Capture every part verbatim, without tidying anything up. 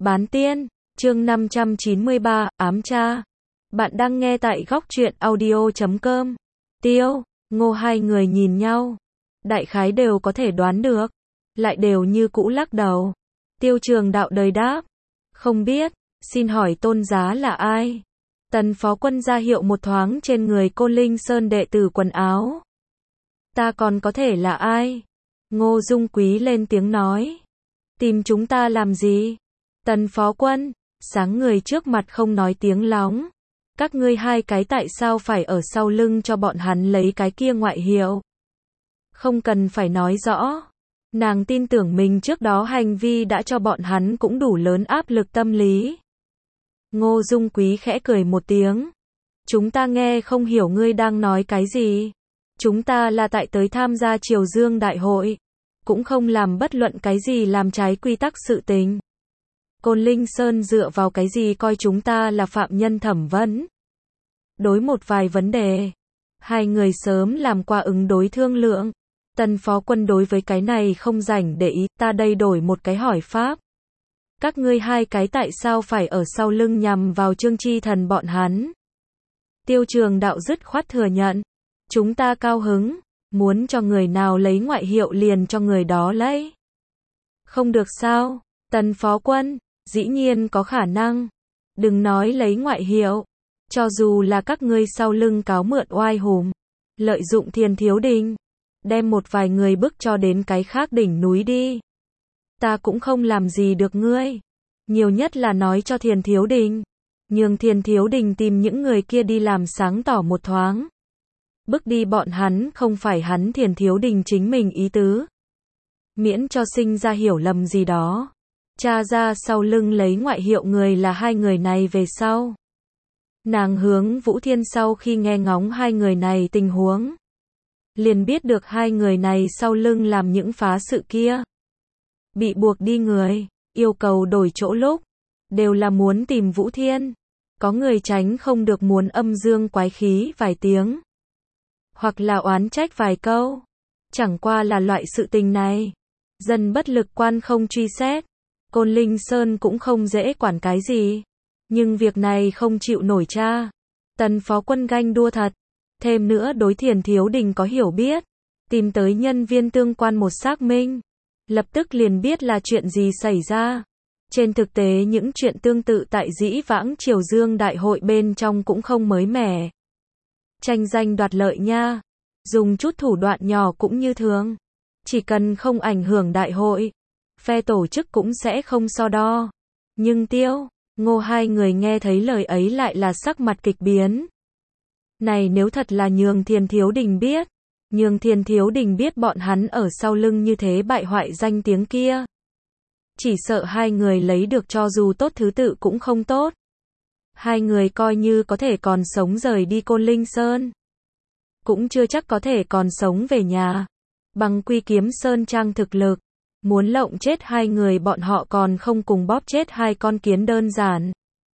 Bán tiên, chương năm trăm chín mươi ba, ám cha. Bạn đang nghe tại góc truyện audio chấm com. Tiêu, Ngô hai người nhìn nhau. Đại khái đều có thể đoán được. Lại đều như cũ lắc đầu. Tiêu Trường Đạo đời đáp. Không biết, xin hỏi tôn giá là ai? Tần phó quân ra hiệu một thoáng trên người Côn Linh Sơn đệ tử quần áo. Ta còn có thể là ai? Ngô Dung Quý lên tiếng nói. Tìm chúng ta làm gì? Tần phó quân, sáng người trước mặt không nói tiếng lóng. Các ngươi hai cái tại sao phải ở sau lưng cho bọn hắn lấy cái kia ngoại hiệu? Không cần phải nói rõ. Nàng tin tưởng mình trước đó hành vi đã cho bọn hắn cũng đủ lớn áp lực tâm lý. Ngô Dung Quý khẽ cười một tiếng. Chúng ta nghe không hiểu ngươi đang nói cái gì. Chúng ta là tại tới tham gia Triều Dương Đại hội. Cũng không làm bất luận cái gì làm trái quy tắc sự tình. Côn Linh Sơn dựa vào cái gì coi chúng ta là phạm nhân thẩm vấn? Đối một vài vấn đề, hai người sớm làm qua ứng đối thương lượng. Tần phó quân đối với cái này không rảnh để ý, ta đây đổi một cái hỏi pháp. Các ngươi hai cái tại sao phải ở sau lưng nhằm vào Trương Chi Thần bọn hắn? Tiêu Trường Đạo dứt khoát thừa nhận. Chúng ta cao hứng, muốn cho người nào lấy ngoại hiệu liền cho người đó lấy. Không được sao? Tần phó quân, dĩ nhiên có khả năng. Đừng nói lấy ngoại hiệu. Cho dù là các ngươi sau lưng cáo mượn oai hùng, lợi dụng Thiên Thiếu Đình, đem một vài người bức cho đến cái khác đỉnh núi đi. Ta cũng không làm gì được ngươi. Nhiều nhất là nói cho Thiên Thiếu Đình, nhường Thiên Thiếu Đình tìm những người kia đi làm sáng tỏ một thoáng. Bức đi bọn hắn không phải hắn Thiên Thiếu Đình chính mình ý tứ. Miễn cho sinh ra hiểu lầm gì đó. Cha ra sau lưng lấy ngoại hiệu người là hai người này về sau. Nàng hướng Vũ Thiên sau khi nghe ngóng hai người này tình huống. Liền biết được hai người này sau lưng làm những phá sự kia. Bị buộc đi người, yêu cầu đổi chỗ lúc. Đều là muốn tìm Vũ Thiên. Có người tránh không được muốn âm dương quái khí vài tiếng. Hoặc là oán trách vài câu. Chẳng qua là loại sự tình này. Dân bất lực quan không truy xét. Côn Linh Sơn cũng không dễ quản cái gì. Nhưng việc này không chịu nổi cha. Tần phó quân ganh đua thật. Thêm nữa đối Thiên Thiếu Đình có hiểu biết. Tìm tới nhân viên tương quan một xác minh. Lập tức liền biết là chuyện gì xảy ra. Trên thực tế những chuyện tương tự tại dĩ vãng Triều Dương Đại hội bên trong cũng không mới mẻ. Tranh danh đoạt lợi nha. Dùng chút thủ đoạn nhỏ cũng như thường. Chỉ cần không ảnh hưởng đại hội. Phe tổ chức cũng sẽ không so đo. Nhưng Tiêu, Ngô hai người nghe thấy lời ấy lại là sắc mặt kịch biến. Này nếu thật là nhường Thiên Thiếu Đình biết. Nhường Thiên Thiếu Đình biết bọn hắn ở sau lưng như thế bại hoại danh tiếng kia. Chỉ sợ hai người lấy được cho dù tốt thứ tự cũng không tốt. Hai người coi như có thể còn sống rời đi Côn Linh Sơn. Cũng chưa chắc có thể còn sống về nhà. Bằng Quy Kiếm Sơn trang thực lực. Muốn lộng chết hai người bọn họ còn không cùng bóp chết hai con kiến đơn giản.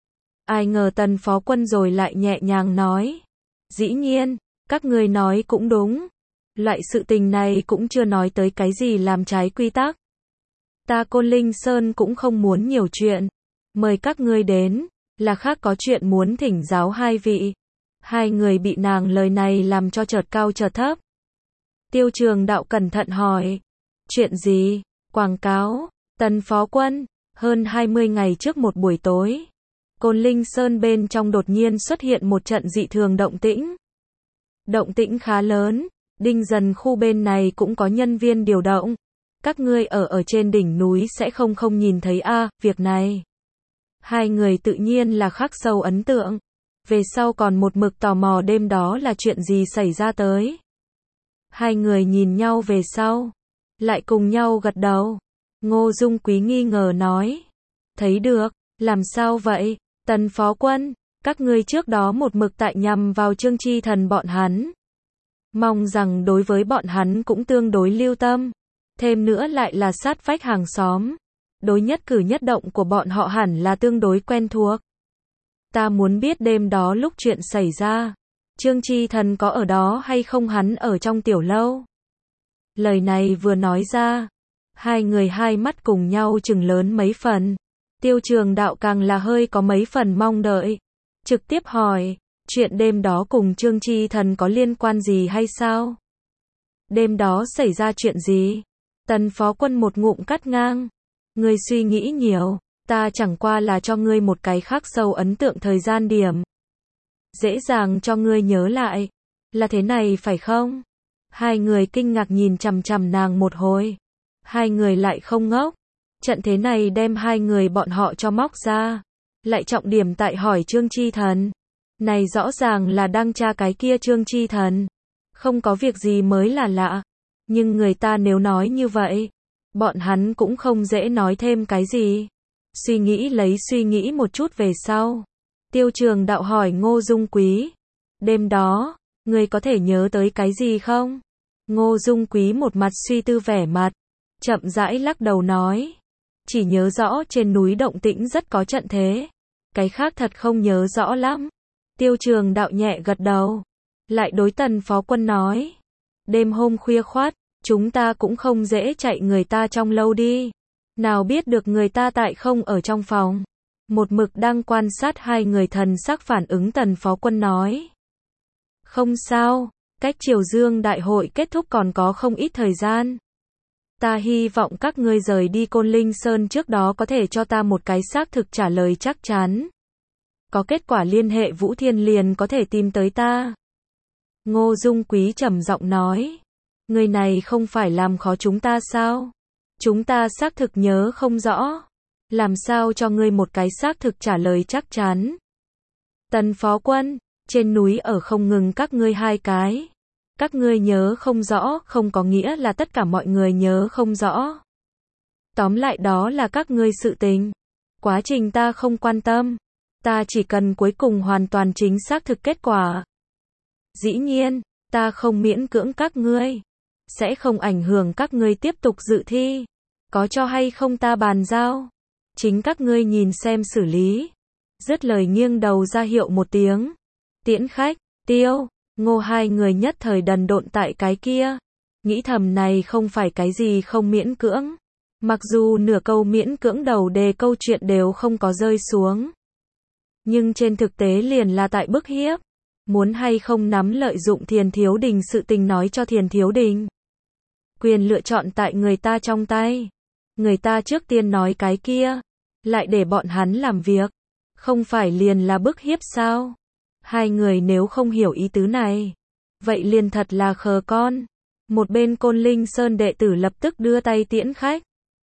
Ai ngờ tần phó quân rồi lại nhẹ nhàng nói. Dĩ nhiên, các người nói cũng đúng. Loại sự tình này cũng chưa nói tới cái gì làm trái quy tắc. Ta Côn Linh Sơn cũng không muốn nhiều chuyện. Mời các ngươi đến, là khác có chuyện muốn thỉnh giáo hai vị. Hai người bị nàng lời này làm cho chợt cao chợt thấp. Tiêu Trường Đạo cẩn thận hỏi. Chuyện gì? Quảng cáo. Tần phó quân, hơn hai mươi ngày trước một buổi tối. Côn Linh Sơn bên trong đột nhiên xuất hiện một trận dị thường động tĩnh. Động tĩnh khá lớn, Đinh Dần khu bên này cũng có nhân viên điều động. Các ngươi ở ở trên đỉnh núi sẽ không không nhìn thấy a, à, việc này. Hai người tự nhiên là khắc sâu ấn tượng. Về sau còn một mực tò mò đêm đó là chuyện gì xảy ra tới. Hai người nhìn nhau về sau. Lại cùng nhau gật đầu. Ngô Dung Quý nghi ngờ nói. Thấy được, làm sao vậy? Tần phó quân, các ngươi trước đó một mực tại nhằm vào Trương Chi Thần bọn hắn. Mong rằng đối với bọn hắn cũng tương đối lưu tâm. Thêm nữa lại là sát vách hàng xóm. Đối nhất cử nhất động của bọn họ hẳn là tương đối quen thuộc. Ta muốn biết đêm đó lúc chuyện xảy ra. Trương Chi Thần có ở đó hay không hắn ở trong tiểu lâu? Lời này vừa nói ra. Hai người hai mắt cùng nhau chừng lớn mấy phần. Tiêu Trường Đạo càng là hơi có mấy phần mong đợi. Trực tiếp hỏi, chuyện đêm đó cùng Trương Chi Thần có liên quan gì hay sao? Đêm đó xảy ra chuyện gì? Tần Phó Quân một ngụm cắt ngang. Ngươi suy nghĩ nhiều, ta chẳng qua là cho ngươi một cái khắc sâu ấn tượng thời gian điểm. Dễ dàng cho ngươi nhớ lại. Là thế này phải không? Hai người kinh ngạc nhìn chằm chằm nàng một hồi. Hai người lại không ngốc. Trận thế này đem hai người bọn họ cho móc ra. Lại trọng điểm tại hỏi Trương Chi Thần. Này rõ ràng là đang tra cái kia Trương Chi Thần. Không có việc gì mới là lạ. Nhưng người ta nếu nói như vậy, bọn hắn cũng không dễ nói thêm cái gì. Suy nghĩ lấy suy nghĩ một chút về sau. Tiêu Trường Đạo hỏi Ngô Dung Quý. Đêm đó, người có thể nhớ tới cái gì không? Ngô Dung Quý một mặt suy tư vẻ mặt. Chậm rãi lắc đầu nói. Chỉ nhớ rõ trên núi động tĩnh rất có trận thế. Cái khác thật không nhớ rõ lắm. Tiêu Trường Đạo nhẹ gật đầu. Lại đối Tần Phó Quân nói. Đêm hôm khuya khoắt, chúng ta cũng không dễ chạy người ta trong lâu đi. Nào biết được người ta tại không ở trong phòng. Một mực đang quan sát hai người thần sắc phản ứng Tần Phó Quân nói. Không sao, cách Triều Dương đại hội kết thúc còn có không ít thời gian. Ta hy vọng các ngươi rời đi Côn Linh Sơn trước đó có thể cho ta một cái xác thực trả lời chắc chắn. Có kết quả liên hệ Vũ Thiên liền có thể tìm tới ta. Ngô Dung Quý trầm giọng nói. Người này không phải làm khó chúng ta sao? Chúng ta xác thực nhớ không rõ. Làm sao cho ngươi một cái xác thực trả lời chắc chắn? Tần Phó Quân, trên núi ở không ngừng các ngươi hai cái. Các ngươi nhớ không rõ không có nghĩa là tất cả mọi người nhớ không rõ. Tóm lại đó là các ngươi sự tình. Quá trình ta không quan tâm. Ta chỉ cần cuối cùng hoàn toàn chính xác thực kết quả. Dĩ nhiên, ta không miễn cưỡng các ngươi. Sẽ không ảnh hưởng các ngươi tiếp tục dự thi. Có cho hay không ta bàn giao. Chính các ngươi nhìn xem xử lý. Dứt lời nghiêng đầu ra hiệu một tiếng. Tiễn khách, Tiêu, Ngô hai người nhất thời đần độn tại cái kia. Nghĩ thầm này không phải cái gì không miễn cưỡng. Mặc dù nửa câu miễn cưỡng đầu đề câu chuyện đều không có rơi xuống. Nhưng trên thực tế liền là tại bức hiếp. Muốn hay không nắm lợi dụng Thiền Thiếu Đình sự tình nói cho Thiền Thiếu Đình. Quyền lựa chọn tại người ta trong tay. Người ta trước tiên nói cái kia. Lại để bọn hắn làm việc. Không phải liền là bức hiếp sao? Hai người nếu không hiểu ý tứ này. Vậy liền thật là khờ con. Một bên Côn Linh Sơn đệ tử lập tức đưa tay tiễn khách.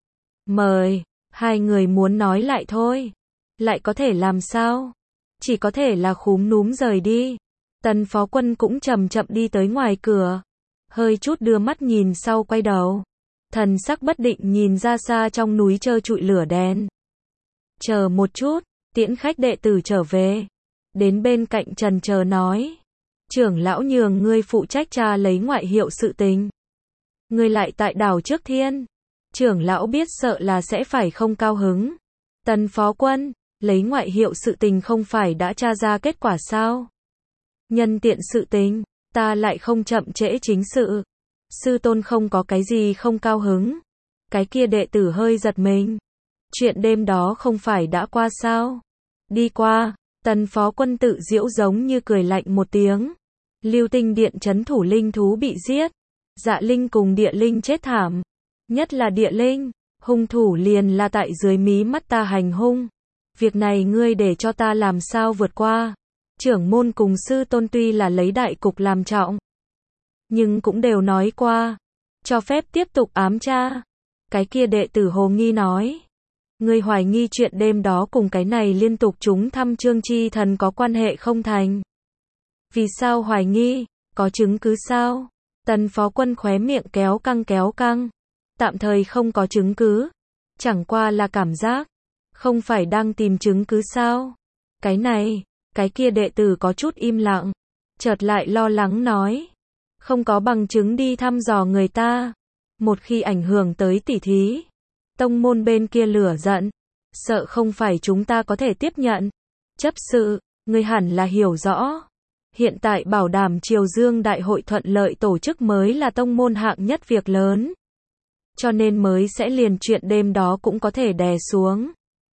Mời. Hai người muốn nói lại thôi. Lại có thể làm sao? Chỉ có thể là khúm núm rời đi. Tần Phó Quân cũng chậm chậm đi tới ngoài cửa. Hơi chút đưa mắt nhìn sau quay đầu. Thần sắc bất định nhìn ra xa trong núi trơ trụi lửa đèn. Chờ một chút, tiễn khách đệ tử trở về. Đến bên cạnh trần chờ nói. Trưởng lão nhường ngươi phụ trách tra lấy ngoại hiệu sự tình. Ngươi lại tại đảo Trước Thiên. Trưởng lão biết sợ là sẽ phải không cao hứng. Tần Phó Quân, lấy ngoại hiệu sự tình không phải đã tra ra kết quả sao? Nhân tiện sự tình, ta lại không chậm trễ chính sự. Sư tôn không có cái gì không cao hứng. Cái kia đệ tử hơi giật mình. Chuyện đêm đó không phải đã qua sao? Đi qua, Tần Phó Quân tự giễu giống như cười lạnh một tiếng. Lưu Tinh Điện trấn thủ linh thú bị giết. Dạ Linh cùng Địa Linh chết thảm. Nhất là Địa Linh, hung thủ liền là tại dưới mí mắt ta hành hung. Việc này ngươi để cho ta làm sao vượt qua. Trưởng môn cùng sư tôn tuy là lấy đại cục làm trọng. Nhưng cũng đều nói qua. Cho phép tiếp tục ám tra. Cái kia đệ tử hồ nghi nói. Ngươi hoài nghi chuyện đêm đó cùng cái này liên tục chúng thăm Trương Chi Thần có quan hệ không thành. Vì sao hoài nghi? Có chứng cứ sao? Tần Phó Quân khóe miệng kéo căng kéo căng. Tạm thời không có chứng cứ. Chẳng qua là cảm giác. Không phải đang tìm chứng cứ sao? Cái này, cái kia đệ tử có chút im lặng. Chợt lại lo lắng nói. Không có bằng chứng đi thăm dò người ta. Một khi ảnh hưởng tới tỷ thí. Tông môn bên kia lửa giận. Sợ không phải chúng ta có thể tiếp nhận. Chấp sự, người hẳn là hiểu rõ. Hiện tại bảo đảm Triều Dương đại hội thuận lợi tổ chức mới là tông môn hạng nhất việc lớn. Cho nên mới sẽ liền chuyện đêm đó cũng có thể đè xuống.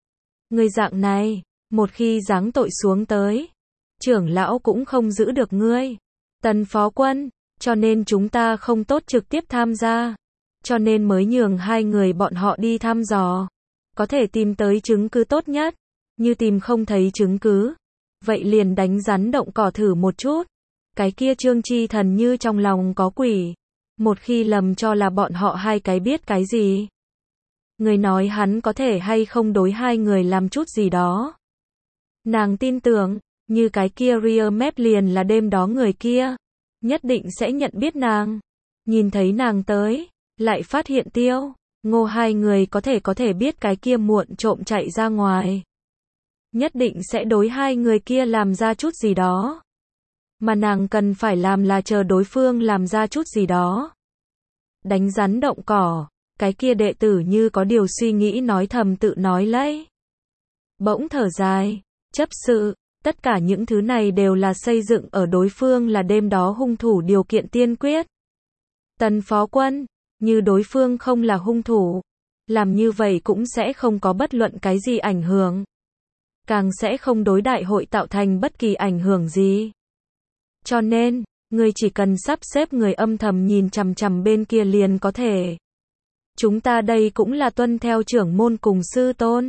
Người dạng này, một khi giáng tội xuống tới, trưởng lão cũng không giữ được ngươi. Tần phó quân, cho nên chúng ta không tốt trực tiếp tham gia. Cho nên mới nhường hai người bọn họ đi thăm dò. Có thể tìm tới chứng cứ tốt nhất. Như tìm không thấy chứng cứ, vậy liền đánh rắn động cỏ thử một chút. Cái kia Trương Chi Thần như trong lòng có quỷ. Một khi lầm cho là bọn họ hai cái biết cái gì. Người nói hắn có thể hay không đối hai người làm chút gì đó. Nàng tin tưởng, như cái kia Ria Mép liền là đêm đó người kia. Nhất định sẽ nhận biết nàng. Nhìn thấy nàng tới, lại phát hiện Tiêu, Ngô hai người có thể có thể biết cái kia muộn trộm chạy ra ngoài. Nhất định sẽ đối hai người kia làm ra chút gì đó. Mà nàng cần phải làm là chờ đối phương làm ra chút gì đó. Đánh rắn động cỏ, cái kia đệ tử như có điều suy nghĩ nói thầm tự nói lấy. Bỗng thở dài, chấp sự, tất cả những thứ này đều là xây dựng ở đối phương là đêm đó hung thủ điều kiện tiên quyết. Tần phó quân, như đối phương không là hung thủ, làm như vậy cũng sẽ không có bất luận cái gì ảnh hưởng. Càng sẽ không đối đại hội tạo thành bất kỳ ảnh hưởng gì. Cho nên, người chỉ cần sắp xếp người âm thầm nhìn chằm chằm bên kia liền có thể. Chúng ta đây cũng là tuân theo trưởng môn cùng sư tôn.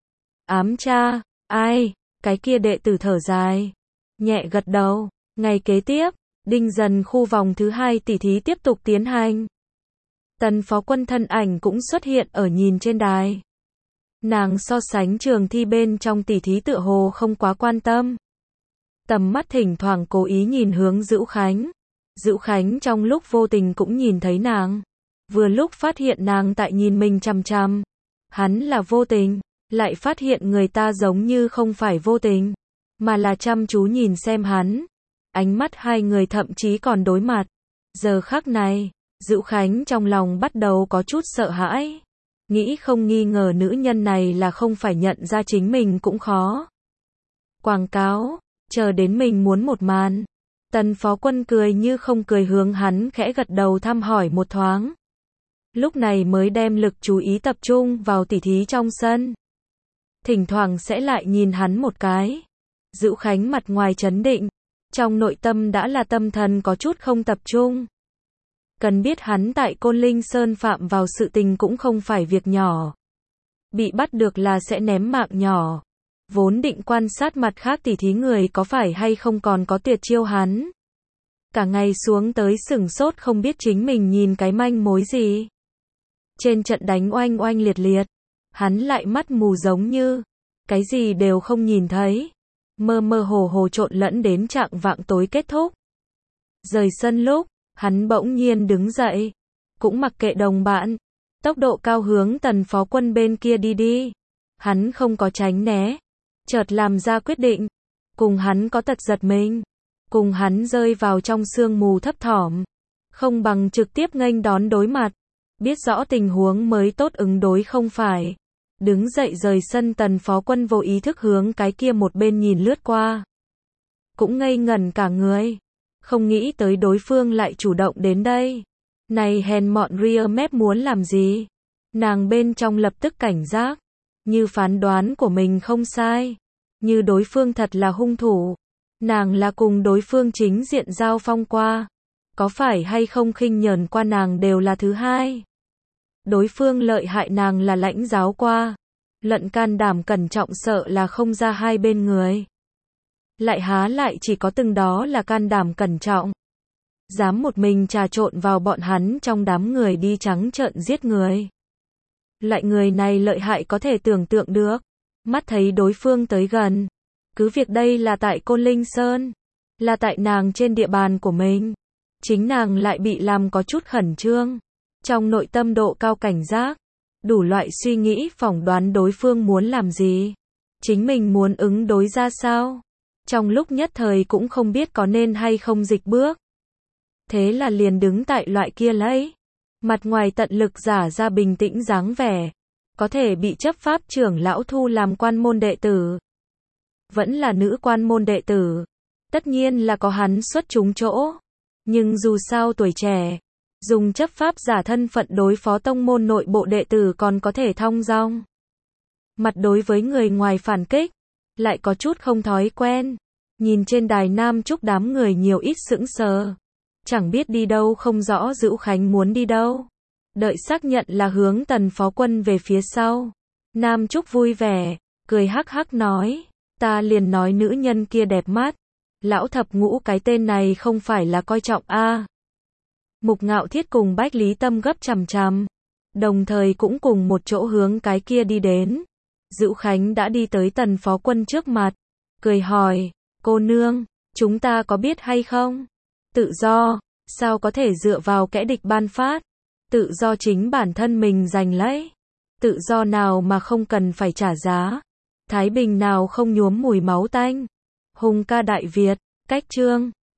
Ám cha, ai, cái kia đệ tử thở dài, nhẹ gật đầu. Ngày kế tiếp, đinh dần khu vòng thứ hai tỷ thí tiếp tục tiến hành. Tần phó quân thân ảnh cũng xuất hiện ở nhìn trên đài. Nàng so sánh trường thi bên trong tỷ thí tựa hồ không quá quan tâm. Tầm mắt thỉnh thoảng cố ý nhìn hướng Dữu Khánh. Dữu Khánh trong lúc vô tình cũng nhìn thấy nàng. Vừa lúc phát hiện nàng tại nhìn mình chằm chằm. Hắn là vô tình, lại phát hiện người ta giống như không phải vô tình, mà là chăm chú nhìn xem hắn. Ánh mắt hai người thậm chí còn đối mặt. Giờ khắc này, Dữu Khánh trong lòng bắt đầu có chút sợ hãi. Nghĩ không nghi ngờ nữ nhân này là không phải nhận ra chính mình cũng khó. Quảng cáo, chờ đến mình muốn một màn. Tần phó quân cười như không cười hướng hắn khẽ gật đầu thăm hỏi một thoáng. Lúc này mới đem lực chú ý tập trung vào tỉ thí trong sân. Thỉnh thoảng sẽ lại nhìn hắn một cái. Dữu Khánh mặt ngoài trấn định, trong nội tâm đã là tâm thần có chút không tập trung. Cần biết hắn tại Côn Linh Sơn phạm vào sự tình cũng không phải việc nhỏ. Bị bắt được là sẽ ném mạng nhỏ. Vốn định quan sát mặt khác tỉ thí người có phải hay không còn có tuyệt chiêu hắn. Cả ngày xuống tới sửng sốt không biết chính mình nhìn cái manh mối gì. Trên trận đánh oanh oanh liệt liệt, hắn lại mắt mù giống như, cái gì đều không nhìn thấy. Mơ mơ hồ hồ trộn lẫn đến trạng vạng tối kết thúc. Rời sân lúc, hắn bỗng nhiên đứng dậy, cũng mặc kệ đồng bạn, tốc độ cao hướng tần phó quân bên kia đi đi. Hắn không có tránh né, chợt làm ra quyết định, cùng hắn có tật giật mình, cùng hắn rơi vào trong sương mù thấp thỏm, không bằng trực tiếp nghênh đón đối mặt, biết rõ tình huống mới tốt ứng đối không phải. Đứng dậy rời sân tần phó quân vô ý thức hướng cái kia một bên nhìn lướt qua. Cũng ngây ngẩn cả người. Không nghĩ tới đối phương lại chủ động đến đây. Này hèn mọn Ria Mép muốn làm gì? Nàng bên trong lập tức cảnh giác. Như phán đoán của mình không sai. Như đối phương thật là hung thủ. Nàng là cùng đối phương chính diện giao phong qua. Có phải hay không khinh nhờn qua nàng đều là thứ hai. Đối phương lợi hại nàng là lãnh giáo qua. Lận can đảm cẩn trọng sợ là không ra hai bên người. Lại há lại chỉ có từng đó là can đảm cẩn trọng. Dám một mình trà trộn vào bọn hắn trong đám người đi trắng trợn giết người. Lại người này lợi hại có thể tưởng tượng được. Mắt thấy đối phương tới gần. Cứ việc đây là tại Côn Linh Sơn. Là tại nàng trên địa bàn của mình. Chính nàng lại bị làm có chút khẩn trương. Trong nội tâm độ cao cảnh giác. Đủ loại suy nghĩ phỏng đoán đối phương muốn làm gì. Chính mình muốn ứng đối ra sao. Trong lúc nhất thời cũng không biết có nên hay không dịch bước. Thế là liền đứng tại loại kia lấy. Mặt ngoài tận lực giả ra bình tĩnh dáng vẻ. Có thể bị chấp pháp trưởng lão thu làm quan môn đệ tử. Vẫn là nữ quan môn đệ tử. Tất nhiên là có hắn xuất chúng chỗ. Nhưng dù sao tuổi trẻ. Dùng chấp pháp giả thân phận đối phó tông môn nội bộ đệ tử còn có thể thong dong. Mặt đối với người ngoài phản kích, lại có chút không thói quen. Nhìn trên đài Nam Trúc đám người nhiều ít sững sờ. Chẳng biết đi đâu không rõ Dữu Khánh muốn đi đâu. Đợi xác nhận là hướng Tần Phó Quân về phía sau. Nam Trúc vui vẻ, cười hắc hắc nói. Ta liền nói nữ nhân kia đẹp mắt. Lão thập ngũ cái tên này không phải là coi trọng a. Mục Ngạo Thiết cùng Bách Lý Tâm gấp chằm chằm. Đồng thời cũng cùng một chỗ hướng cái kia đi đến. Dữu Khánh đã đi tới Tần Phó Quân trước mặt. Cười hỏi, cô nương, chúng ta có biết hay không? Tự do, sao có thể dựa vào kẻ địch ban phát? Tự do chính bản thân mình giành lấy. Tự do nào mà không cần phải trả giá? Thái bình nào không nhuốm mùi máu tanh? Hùng ca Đại Việt, cách chương